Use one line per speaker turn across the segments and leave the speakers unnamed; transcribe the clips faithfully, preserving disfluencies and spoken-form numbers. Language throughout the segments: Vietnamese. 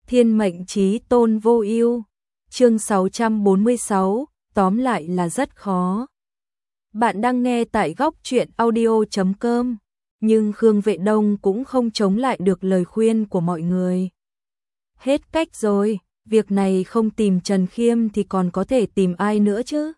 Thiên mệnh chí tôn vô ưu. Chương sáu trăm bốn mươi sáu, tóm lại là rất khó. Bạn đang nghe tại góc truyện audio chấm com, nhưng Khương Vệ Đông cũng không chống lại được lời khuyên của mọi người. Hết cách rồi, việc này không tìm Trần Khiêm thì còn có thể tìm ai nữa chứ.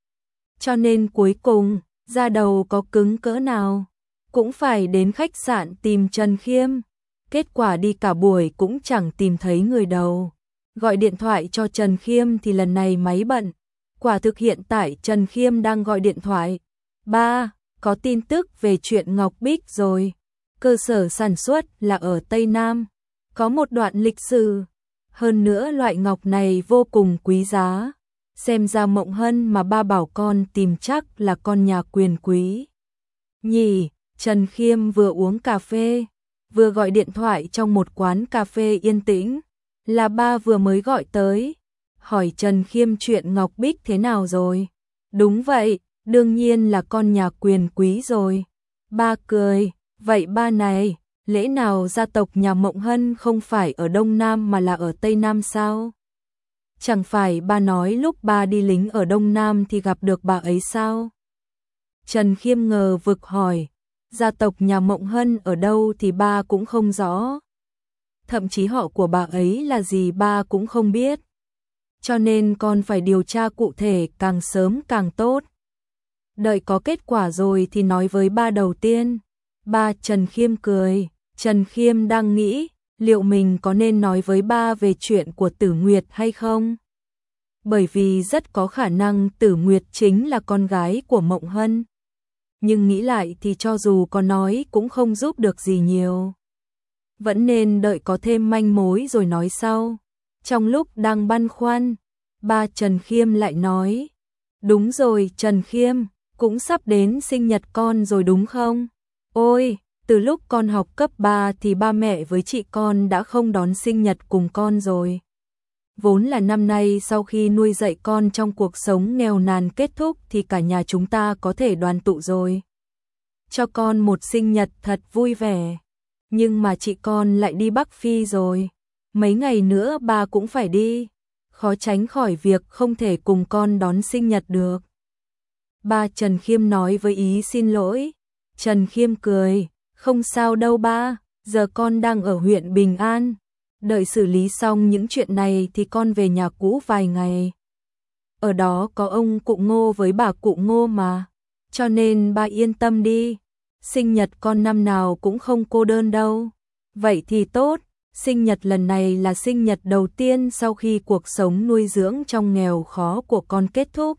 Cho nên cuối cùng, ra đầu có cứng cỡ nào, cũng phải đến khách sạn tìm Trần Khiêm. Kết quả đi cả buổi cũng chẳng tìm thấy người đầu. Gọi điện thoại cho Trần Khiêm thì lần này máy bận. Quả thực hiện tại Trần Khiêm đang gọi điện thoại. Ba, có tin tức về chuyện Ngọc Bích rồi. Cơ sở sản xuất là ở Tây Nam. Có một đoạn lịch sử. Hơn nữa loại ngọc này vô cùng quý giá. Xem ra Mộng Hân mà ba bảo con tìm chắc là con nhà quyền quý. Nhỉ, Trần Khiêm vừa uống cà phê, vừa gọi điện thoại trong một quán cà phê yên tĩnh. Là ba vừa mới gọi tới, hỏi Trần Khiêm chuyện Ngọc Bích thế nào rồi. Đúng vậy, đương nhiên là con nhà quyền quý rồi. Ba cười, vậy ba này, lẽ nào gia tộc nhà Mộng Hân không phải ở Đông Nam mà là ở Tây Nam sao? Chẳng phải ba nói lúc ba đi lính ở Đông Nam thì gặp được bà ấy sao? Trần Khiêm ngờ vực hỏi, gia tộc nhà Mộng Hân ở đâu thì ba cũng không rõ. Thậm chí họ của bà ấy là gì ba cũng không biết. Cho nên con phải điều tra cụ thể càng sớm càng tốt. Đợi có kết quả rồi thì nói với ba đầu tiên. Ba Trần Khiêm cười, Trần Khiêm đang nghĩ liệu mình có nên nói với ba về chuyện của Tử Nguyệt hay không? Bởi vì rất có khả năng Tử Nguyệt chính là con gái của Mộng Hân. Nhưng nghĩ lại thì cho dù có nói cũng không giúp được gì nhiều. Vẫn nên đợi có thêm manh mối rồi nói sau. Trong lúc đang băn khoăn, ba Trần Khiêm lại nói. Đúng rồi Trần Khiêm, cũng sắp đến sinh nhật con rồi đúng không? Ôi, từ lúc con học cấp ba thì ba mẹ với chị con đã không đón sinh nhật cùng con rồi. Vốn là năm nay sau khi nuôi dạy con trong cuộc sống nghèo nàn kết thúc thì cả nhà chúng ta có thể đoàn tụ rồi. Cho con một sinh nhật thật vui vẻ. Nhưng mà chị con lại đi Bắc Phi rồi. Mấy ngày nữa ba cũng phải đi. Khó tránh khỏi việc không thể cùng con đón sinh nhật được. Ba Trần Khiêm nói với ý xin lỗi. Trần Khiêm cười, không sao đâu ba, giờ con đang ở huyện Bình An. Đợi xử lý xong những chuyện này thì con về nhà cũ vài ngày. Ở đó có ông cụ Ngô với bà cụ Ngô mà. Cho nên ba yên tâm đi. Sinh nhật con năm nào cũng không cô đơn đâu. Vậy thì tốt, sinh nhật lần này là sinh nhật đầu tiên sau khi cuộc sống nuôi dưỡng trong nghèo khó của con kết thúc.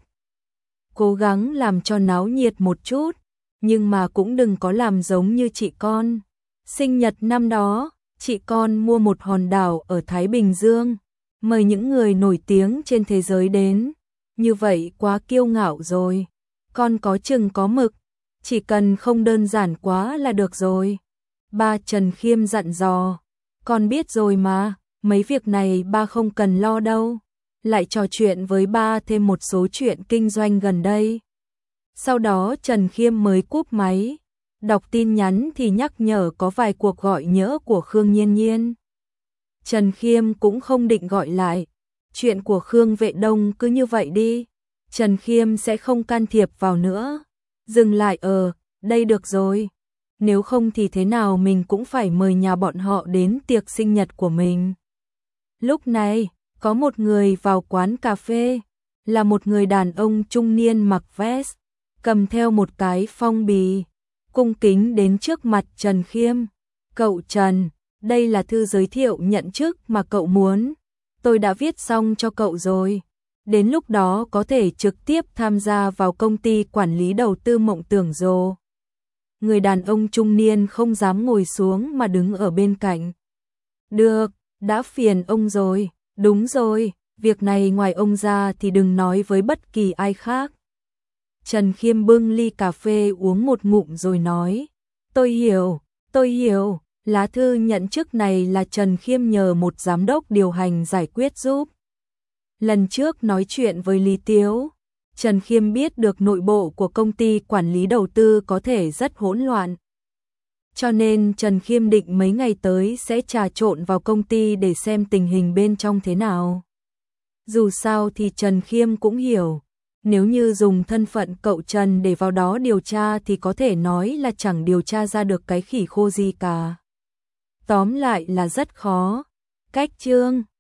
Cố gắng làm cho náo nhiệt một chút, nhưng mà cũng đừng có làm giống như chị con. Sinh nhật năm đó, chị con mua một hòn đảo ở Thái Bình Dương, mời những người nổi tiếng trên thế giới đến. Như vậy quá kiêu ngạo rồi. Con có chừng có mực. Chỉ cần không đơn giản quá là được rồi. Ba Trần Khiêm dặn dò. Con biết rồi mà, mấy việc này ba không cần lo đâu. Lại trò chuyện với ba thêm một số chuyện kinh doanh gần đây. Sau đó Trần Khiêm mới cúp máy. Đọc tin nhắn thì nhắc nhở có vài cuộc gọi nhỡ của Khương Nhiên Nhiên. Trần Khiêm cũng không định gọi lại. Chuyện của Khương Vệ Đông cứ như vậy đi. Trần Khiêm sẽ không can thiệp vào nữa. Dừng lại ở, đây được rồi. Nếu không thì thế nào mình cũng phải mời nhà bọn họ đến tiệc sinh nhật của mình. Lúc này, có một người vào quán cà phê. Là một người đàn ông trung niên mặc vest, cầm theo một cái phong bì. Cung kính đến trước mặt Trần Khiêm. Cậu Trần, đây là thư giới thiệu nhận chức mà cậu muốn. Tôi đã viết xong cho cậu rồi. Đến lúc đó có thể trực tiếp tham gia vào công ty quản lý đầu tư Mộng Tưởng Rồ. Người đàn ông trung niên không dám ngồi xuống mà đứng ở bên cạnh. Được, đã phiền ông rồi. Đúng rồi, việc này ngoài ông ra thì đừng nói với bất kỳ ai khác. Trần Khiêm bưng ly cà phê uống một ngụm rồi nói. Tôi hiểu, tôi hiểu, lá thư nhận chức này là Trần Khiêm nhờ một giám đốc điều hành giải quyết giúp. Lần trước nói chuyện với Lý Tiếu, Trần Khiêm biết được nội bộ của công ty quản lý đầu tư có thể rất hỗn loạn. Cho nên Trần Khiêm định mấy ngày tới sẽ trà trộn vào công ty để xem tình hình bên trong thế nào. Dù sao thì Trần Khiêm cũng hiểu, nếu như dùng thân phận cậu Trần để vào đó điều tra thì có thể nói là chẳng điều tra ra được cái khỉ khô gì cả. Tóm lại là rất khó. Cách chương